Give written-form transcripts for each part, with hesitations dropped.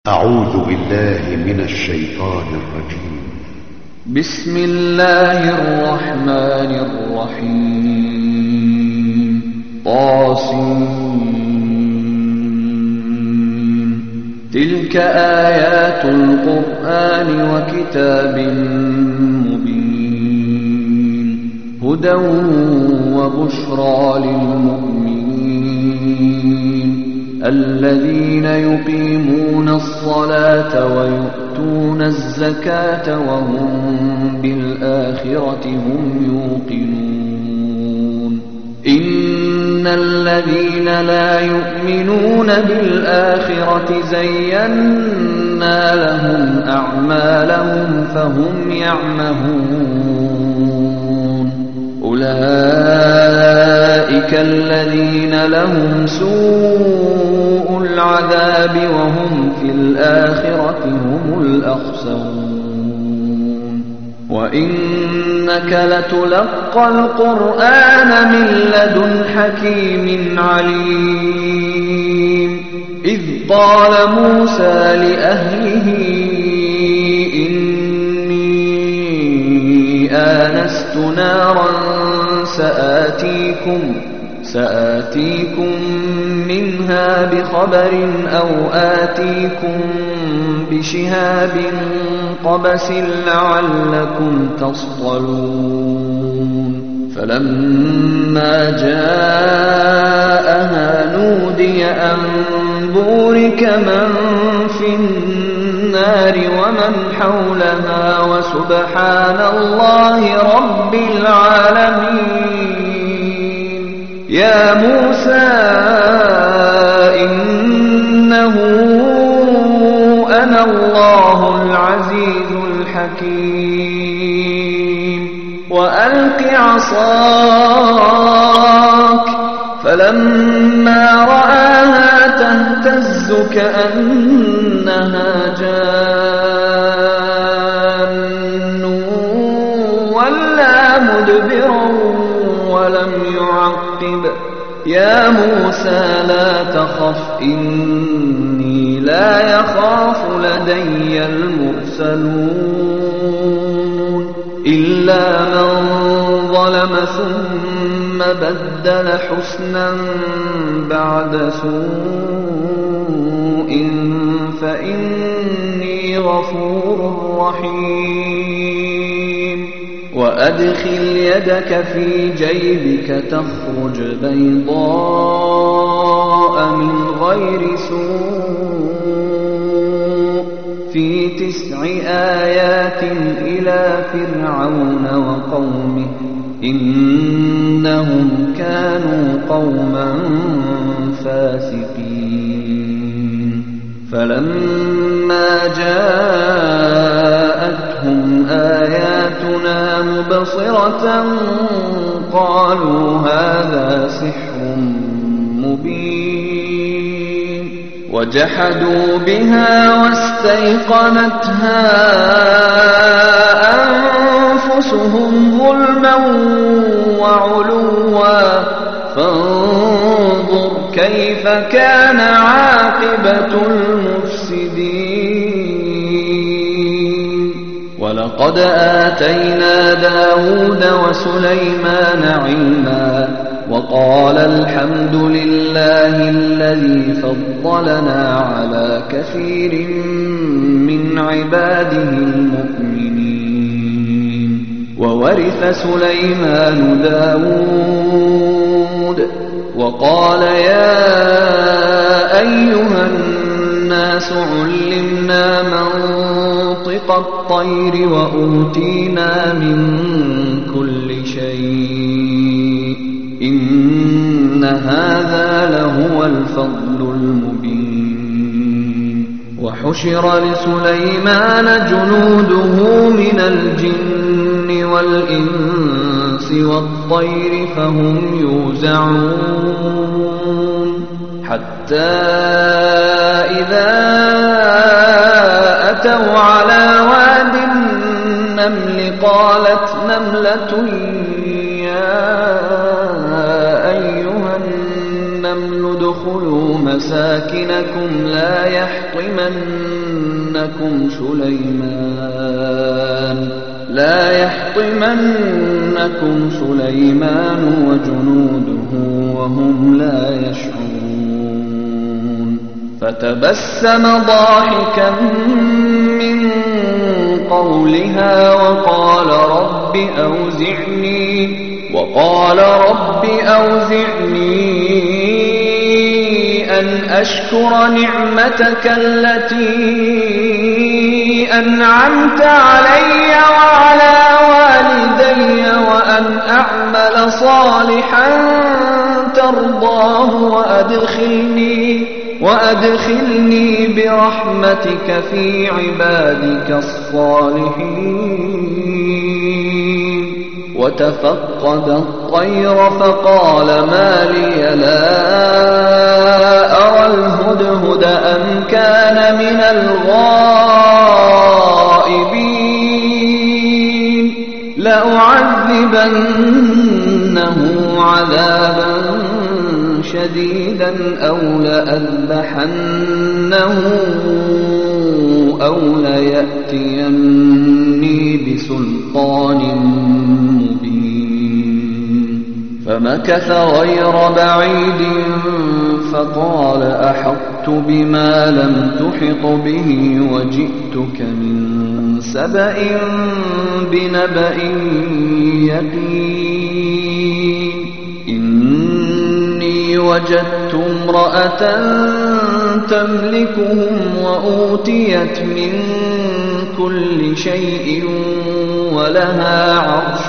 أعوذ بالله من الشيطان الرجيم. بسم الله الرحمن الرحيم. طاسين. تلك آيات القرآن وكتاب مبين، هدى وبشرى للمؤمنين الذين يقيمون الصلاة ويؤتون الزكاة وهم بالآخرة هم يوقنون. إن الذين لا يؤمنون بالآخرة زينا لهم أعمالهم فهم يعمهون. أولئك الذين لهم سوء العذاب وهم في الآخرة هم الأخسرون. وإنك لتلقى القرآن من لدن حكيم عليم. إذ قال موسى لأهله إني آنست نارا سآتيكم منها بخبر أو آتيكم بشهاب قبس لعلكم تصطلون. فلما جاءها نودي أن بورك من في النار ومن حولها وسبحان الله رب العالمين. يا موسى إنه أنا الله العزيز الحكيم. وألق عصاك فلما رآها تهتز كأنها جان ولا مدبرا ولم يعقب. يا موسى لا تخف إني لا يخاف لدي المرسلون. إلا من ظلم ثم بدل حسنا بعد سوء فإني غفور رحيم. وأدخل يدك في جيبك تخرج بيضاء من غير سوء في 9 آيات إلى فرعون وقومه إنهم كانوا قوما فاسقين. فلما جاءتهم آياتنا مبصرة قالوا هذا سحر مبين. وجحدوا بها واستيقنتها أنفسهم ظلما وعلوا فانظر كيف كان عاقبة المفسدين. ولقد آتينا داود وسليمان علما وقال الحمد لله الذي فضلنا على كثير من عباده المؤمنين. وورث سليمان داود وقال يا أيها الناس علمنا منطق الطير وأوتينا من كل شيء إن هذا لهو الفضل المبين. وحشر لسليمان جنوده من الجن والإنس والطير فهم يوزعون. حتى إذا أتوا على واد النمل قالت نملة يا أيها النمل ادخلوا مساكنكم لا يحطمنكم يحطمنكم سليمان وجنوده وهم لا يشعرون فتبسم ضاحكا من قولها وقال رب أوزعني أن أشكر نعمتك التي أنعمت علي وعلى والدي وأن أعمل صالحا ترضاه وأدخلني برحمتك في عبادك الصالحين وتفقد الطير فقال ما لي لا أرى الهدهد أم كان من الغائبين لأعذبنه عذابا شديدا أو لأذبحنه أو ليأتيني بسلطان مبين فمكث غير بعيد فقال أحطت بما لم تحط به وجئتك من سبأ بنبأ يقين إني وجدت امرأة تملكهم وأوتيت من كل شيء ولها عرش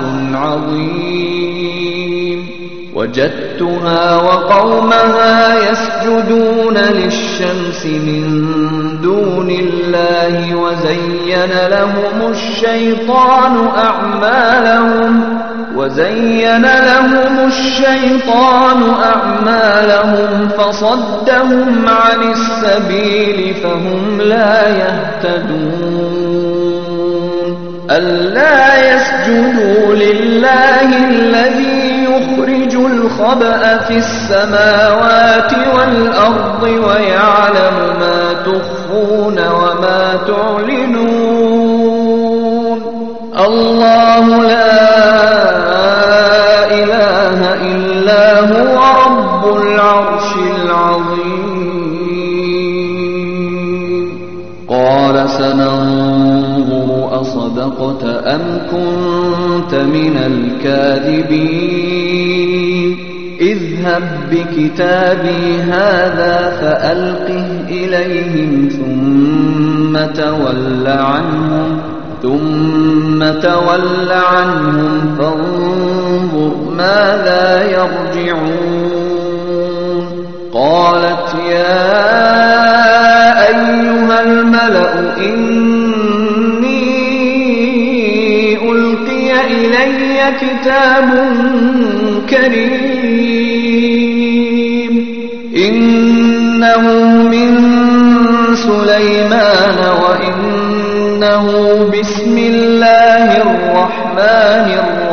عظيم وجدتها وقومها يسجدون للشمس من دون الله وزين لهم الشيطان أعمالهم فصدهم عن السبيل فهم لا يهتدون ألا يسجدوا لله الذي يخرج الخبأ في السماوات والأرض ويعلم ما تخفون وما تعلنون الله لا إله إلا هو رب العرش العظيم قال سننظر أصدقت أم كنت من الكاذبين اذهب بكتابي هذا فألقه إليهم ثم تول عنهم فانظر ماذا يرجعون قالت يا أيها الملأ إني ألقي إلي كتاب كريم إنه من سليمان وإنه بسم الله الرحمن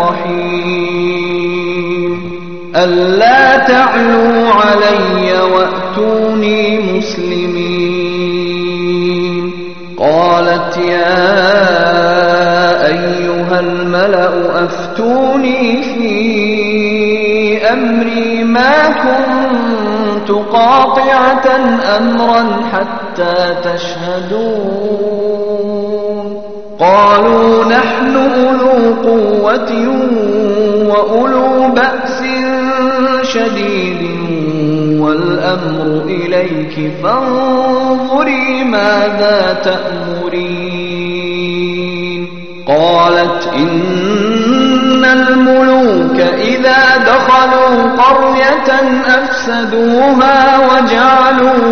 الرحيم ألا تعلوا علي وأتوني مسلمين قالت يا أيها الملأ أفتوني في أمري ما كنت قاطعة أمرا حتى تشهدون قالوا نحن أولو قوة وأولو بأس شديد والأمر إليك فانظري ماذا تأمرين قالت إن الملوك إذا دخلوا قرية أفسدوها وجعلوا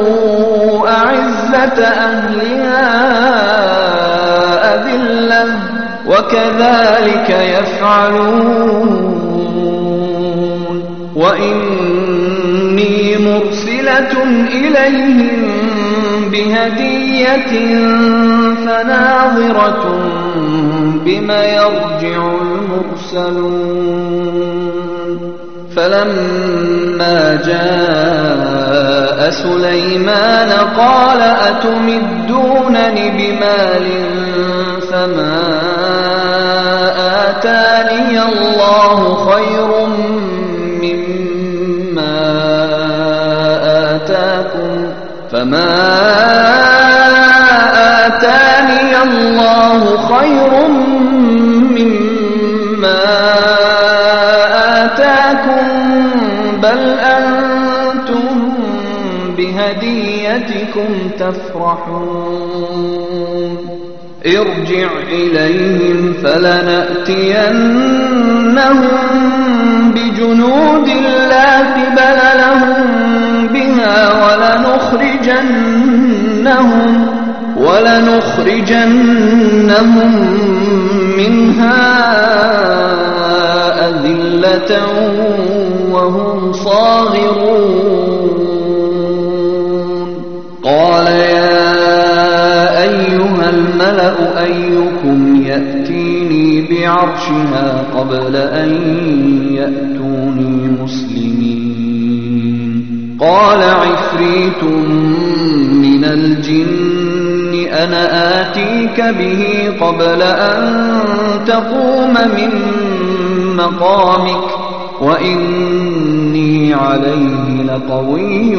أعزة أهلها أذلة وكذلك يفعلون وإني مرسلة إليهم بهدية فناظرة بما يرجع المرسلون فلما جاء سليمان قال أتمدونني بمال فما آتاني الله خير مما آتاكم بل أنتم بهديتكم تفرحون ارجع إليهم فلنأتينهم بجنود لا قبل لهم بها ولنخرجنهم منها أذلة وهم صاغرون قال يا أيها الملأ أيكم يأتيني بعرشها قبل أن يأتوني مسلمين قال عفريت من الجن أنا آتيك به قبل أن تقوم من مقامك وإني عليه لقوي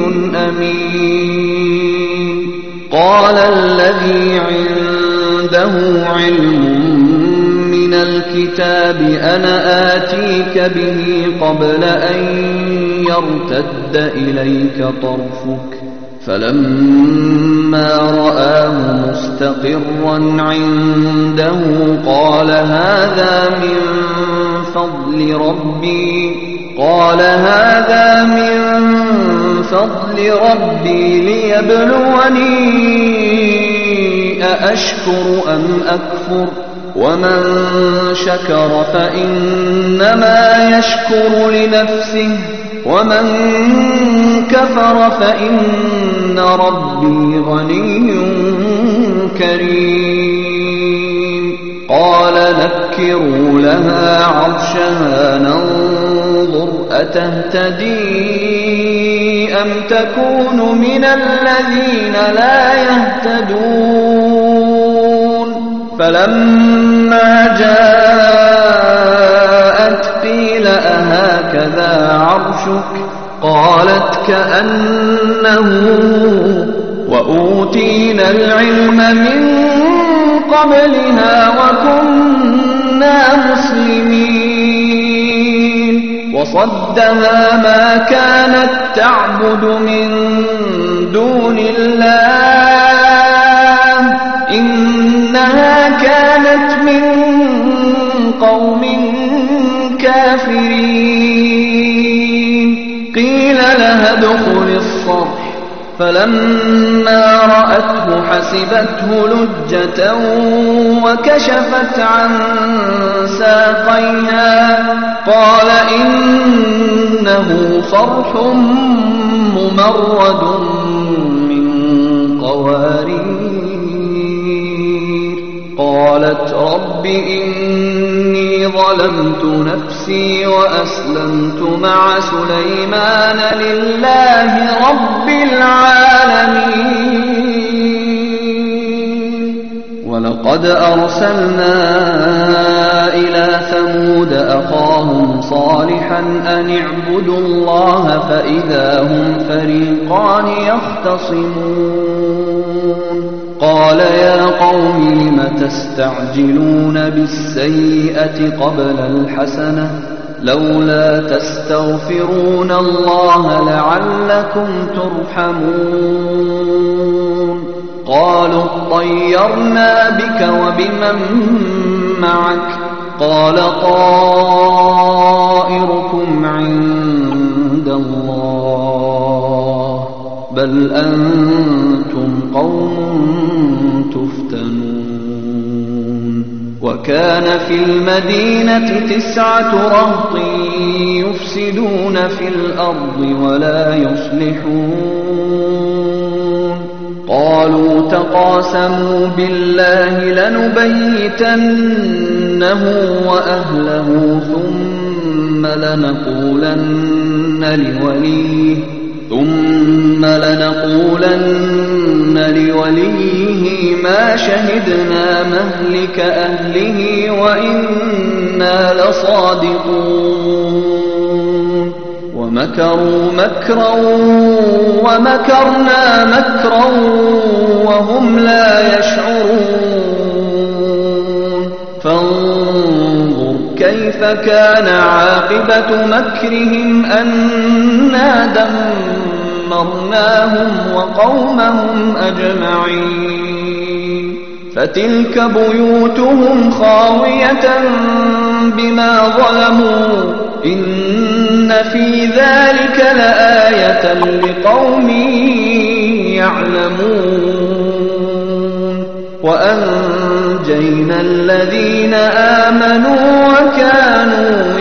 أمين قال الذي عنده علم من الكتاب أنا آتيك به قبل أن يرتد إليك طرفك فلما رآه مستقرا عنده قال هذا من فضل ربي ليبلوني أأشكر أم أكفر ومن شكر فإنما يشكر لنفسه ومن كفر فإن ربي غني كريم قال نكروا لها عرشها ننظر أتهتدي أم تكون من الذين لا يهتدون فلما جاءت قيل أهكذا عرشك قالت كأنه وأوتينا العلم من قبلها وكنا مسلمين وصدها ما كانت تعبد من دون الله إنها كانت من قوم كافرين قيل لها ادخل الصرح فلما رأته حسبته لجة وكشفت عن ساقيها قال إنه صرح ممرد من قوارير قالت رب إني ظلمت نفسي وأسلمت مع سليمان لله رب العالمين ولقد أرسلنا إلى ثمود أخاهم صالحا أن اعبدوا الله فإذا هم فريقان يختصمون قال يا قوم لم تستعجلون بالسيئة قبل الحسنة لولا تستغفرون الله لعلكم ترحمون قالوا اطيرنا بك وبمن معك قال طائركم عند الله بل أنتم قوم تفتنون وكان في المدينة 9 رهط يفسدون في الأرض ولا يصلحون قالوا تقاسموا بالله لنبيتنه وأهله ثم ثم لنقولن لوليه ما شهدنا مهلك أهله وإنا لصادقون ومكروا مكرا ومكرنا مكرا وهم لا يشعرون فانظر كيف كان عاقبة مكرهم أنا دمرناهم وقومهم أجمعين فتلك بيوتهم خاوية بما ظلموا إن في ذلك لآية لقوم يعلمون وأنجينا الذين آمنوا وكانوا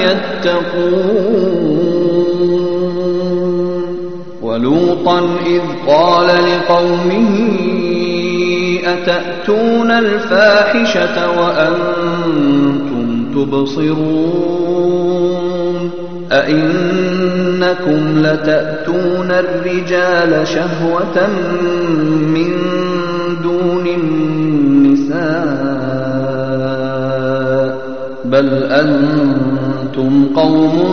يتقون ولوطا إذ قال لقومه أتأتون الفاحشة وأنتم تبصرون أئنكم لتأتون الرجال شهوة من دون النساء بل أنتم قوم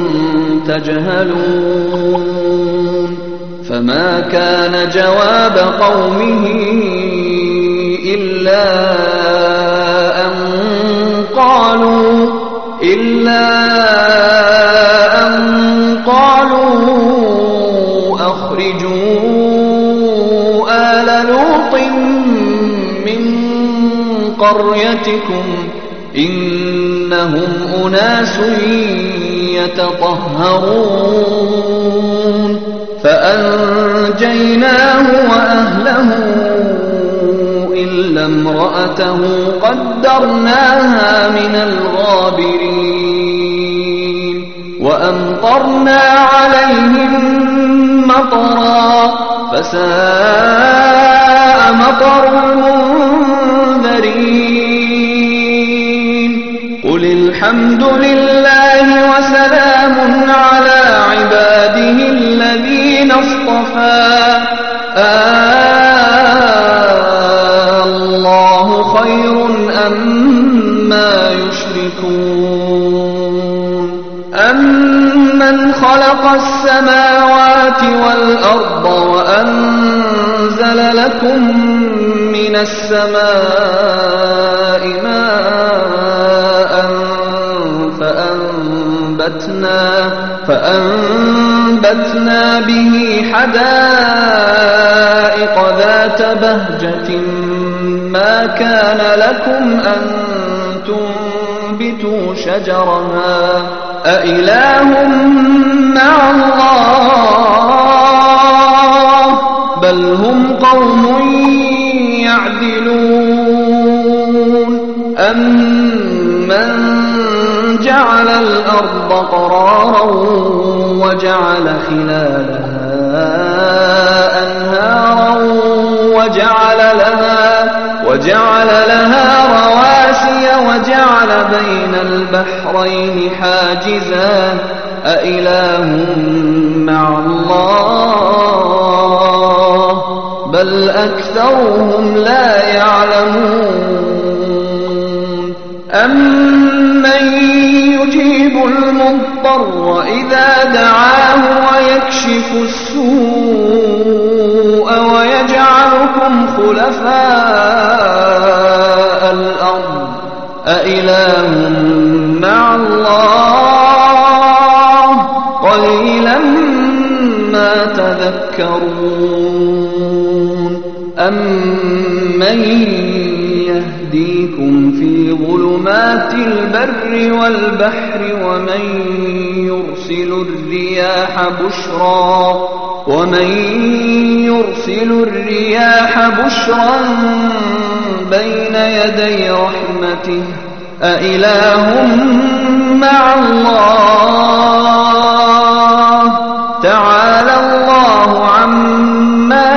تجهلون فما كان جواب قومه إلا أن قالوا أخرجوا آل لوط من قريتكم إنهم أناس يتطهرون فأنجيناه وأهله إلا امرأته قدرناها من الغابرين وأمطرنا عليهم مطرا فساء مطر المنذرين قل الحمد لله وسلام على عباده الذين اصطفى الله خير أما يشركون أمن خلق السماوات والأرض وأنزل لكم من السماء ماء فأنبتنا به حدائق ذات بهجة ما كان لكم أن تنبتوا شجرها أإله مع الله بل هم قوم يعدلون أمن جعل الأرض قرارا وجعل خلالها أنهارا وجعل لها رواسي وجعل بين البحرين حاجزا أإله مع الله بل أكثرهم لا يعلمون أمن يجيب المضطر إذا دعاه ويكشف السوء ويجعلكم خلفاء الأرض أإله مع الله قليلا ما تذكرون أمن يهديكم في ظلمات البر والبحر ومن يرسل الرياح بشرا بين يدي رحمته أإله مع الله تعالى الله عما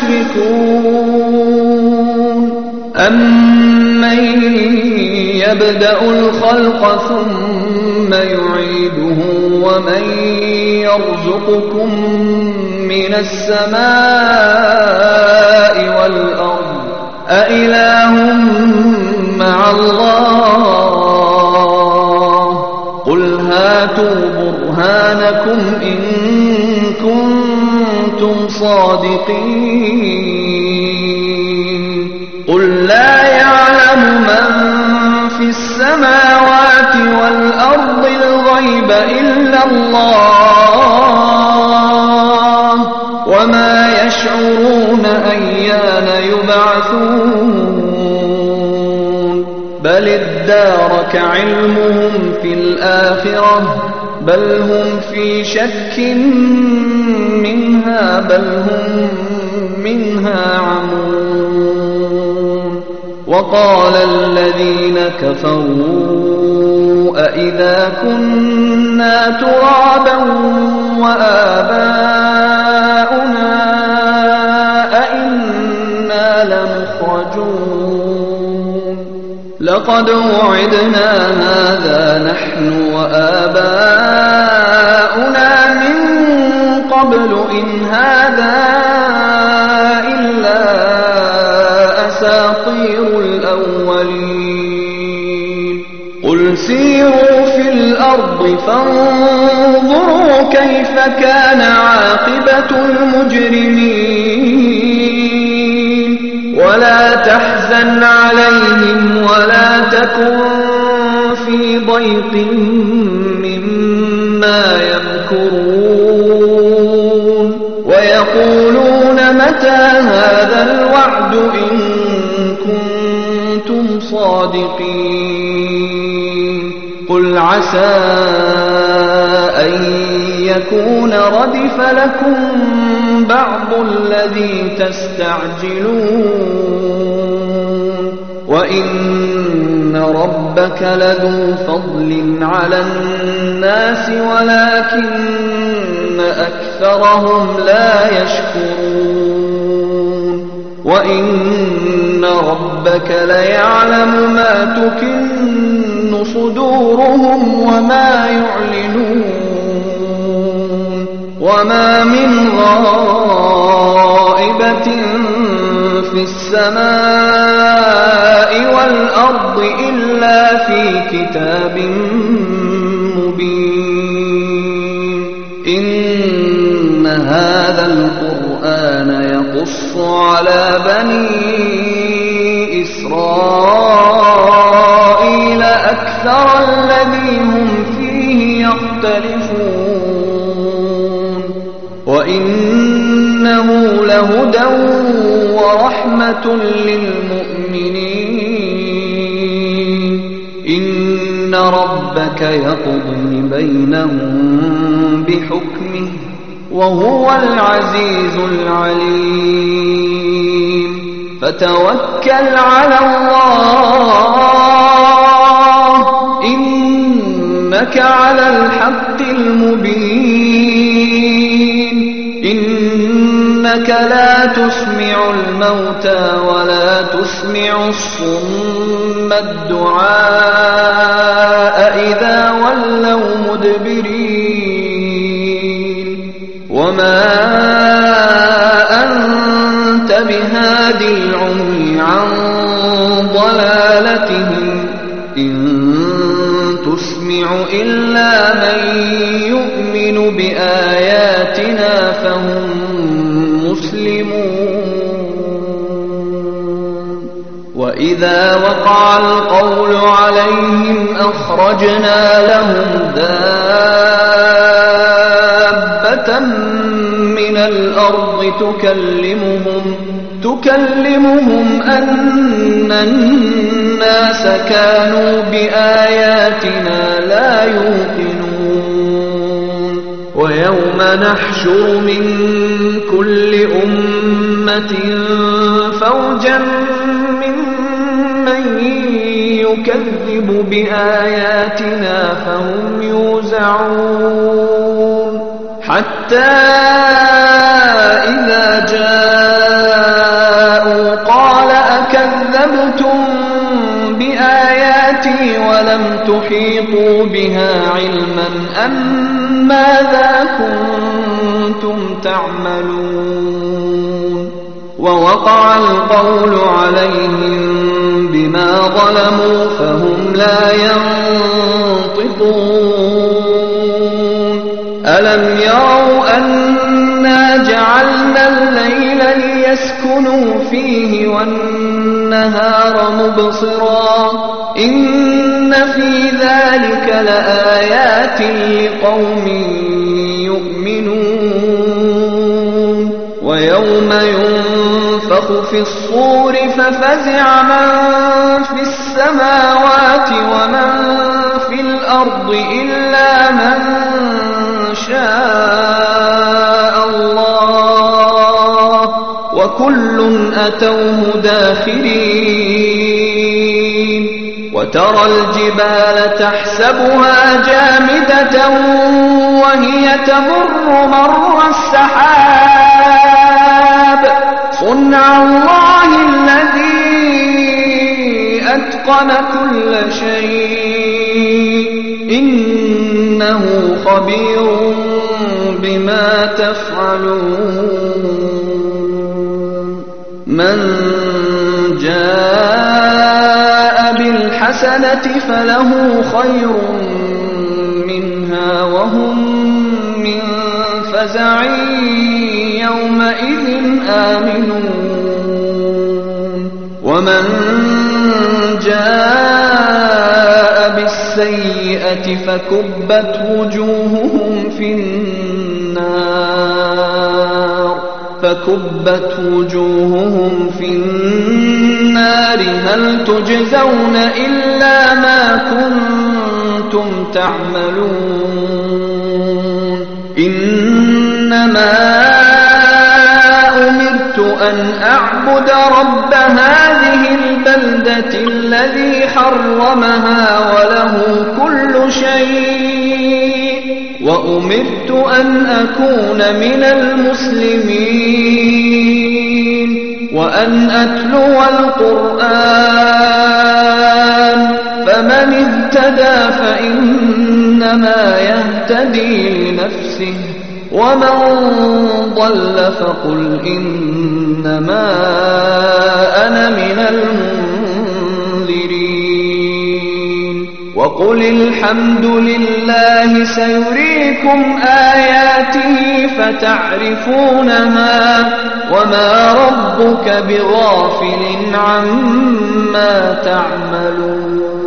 يشركون أمن يبدأ الخلق ثم ثم يعيده ومن يرزقكم من السماء والأرض أإله مع الله قل هاتوا برهانكم إن كنتم صادقين قل لا يعلم من في السماوات والأرض الغيب إلا الله وما يشعرون أيان يبعثون بل ادارك علمهم في الآخرة بل هم في شك منها بل هم منها عمون وقال الذين كفروا أإذا كنا ترابا وآباؤنا أإنا لمخرجون لقد وعدنا هذا نحن وآباؤنا من قبل إن هذا إلا أساطير الأولين قل سيروا في الأرض فانظروا كيف كان عاقبة المجرمين ولا تحزن عليهم ولا تكن في ضيق مما يمكرون ويقولون متى هذا الوعد إن كنتم صادقين قل عسى أن يكون ردف لكم بعض الذي تستعجلون وإن ربك لذو فضل على الناس ولكن أكثرهم لا يشكرون وإن ربك ليعلم ما تكن صدورهم وما يعلنون وما من غائبة في السماء والأرض إلا في كتاب مبين إن هذا القرآن يقص على بني إسرائيل أكثر الذي هم فيه يختلفون وإنه لهدى ورحمة للمؤمنين إن ربك يقضي بينهم بحكمه وهو العزيز العليم فتوكل على الله إنك على الحق المبين إنك لا تسمع الموتى ولا تسمع الصم الدعاء إذا ولوا مدبرين وما أنت بهادي العمي عن ضلالتهم إن تسمع إلا من يؤمن بآياتنا فهم مسلمون وإذا وقع القول عليهم أخرجنا لهم دابة من الأرض تكلمهم أن الناس كانوا بآياتنا لا يوقنون ويوم نحشر من كل أمة فوجا ممن يكذب بآياتنا فهم يوزعون حتى إذا جاءوا قال أكذبتم بآياتي ولم تحيطوا بها علما أم ماذا كنتم تعملون ووقع القول عليهم بما ظلموا فهم لا ينطقون ألم يروا أنا جعلنا الليل ليسكنوا فيه والنهار مبصرا إن في ذلك لآيات لقوم يؤمنون ويوم ينفخ في الصور ففزع من في السماوات ومن في الأرض إلا من شاء الله وكل أتوه داخرين وترى الجبال تحسبها جامدة وهي تمر مر السحاب صنع الله الذي أتقن كل شيء إنه خبير بما تفعلون من جاء بالحسنة فله خير منها وهم من فزع يومئذ آمنون ومن جاء بالسيئة فكبت وجوههم في النار هل تجزون إلا ما كنتم تعملون إنما أمرت أن أعبد رب هذه البلدة الذي حرمها وله كل شيء وأمرت أن أكون من المسلمين وأن أتلو القرآن فمن اهتدى فإنما يهتدي لنفسه ومن ضل فقل إنما أنا من المنذرين وقل الحمد لله سيريكم آياته فتعرفونها وما ربك بغافل عما تعملون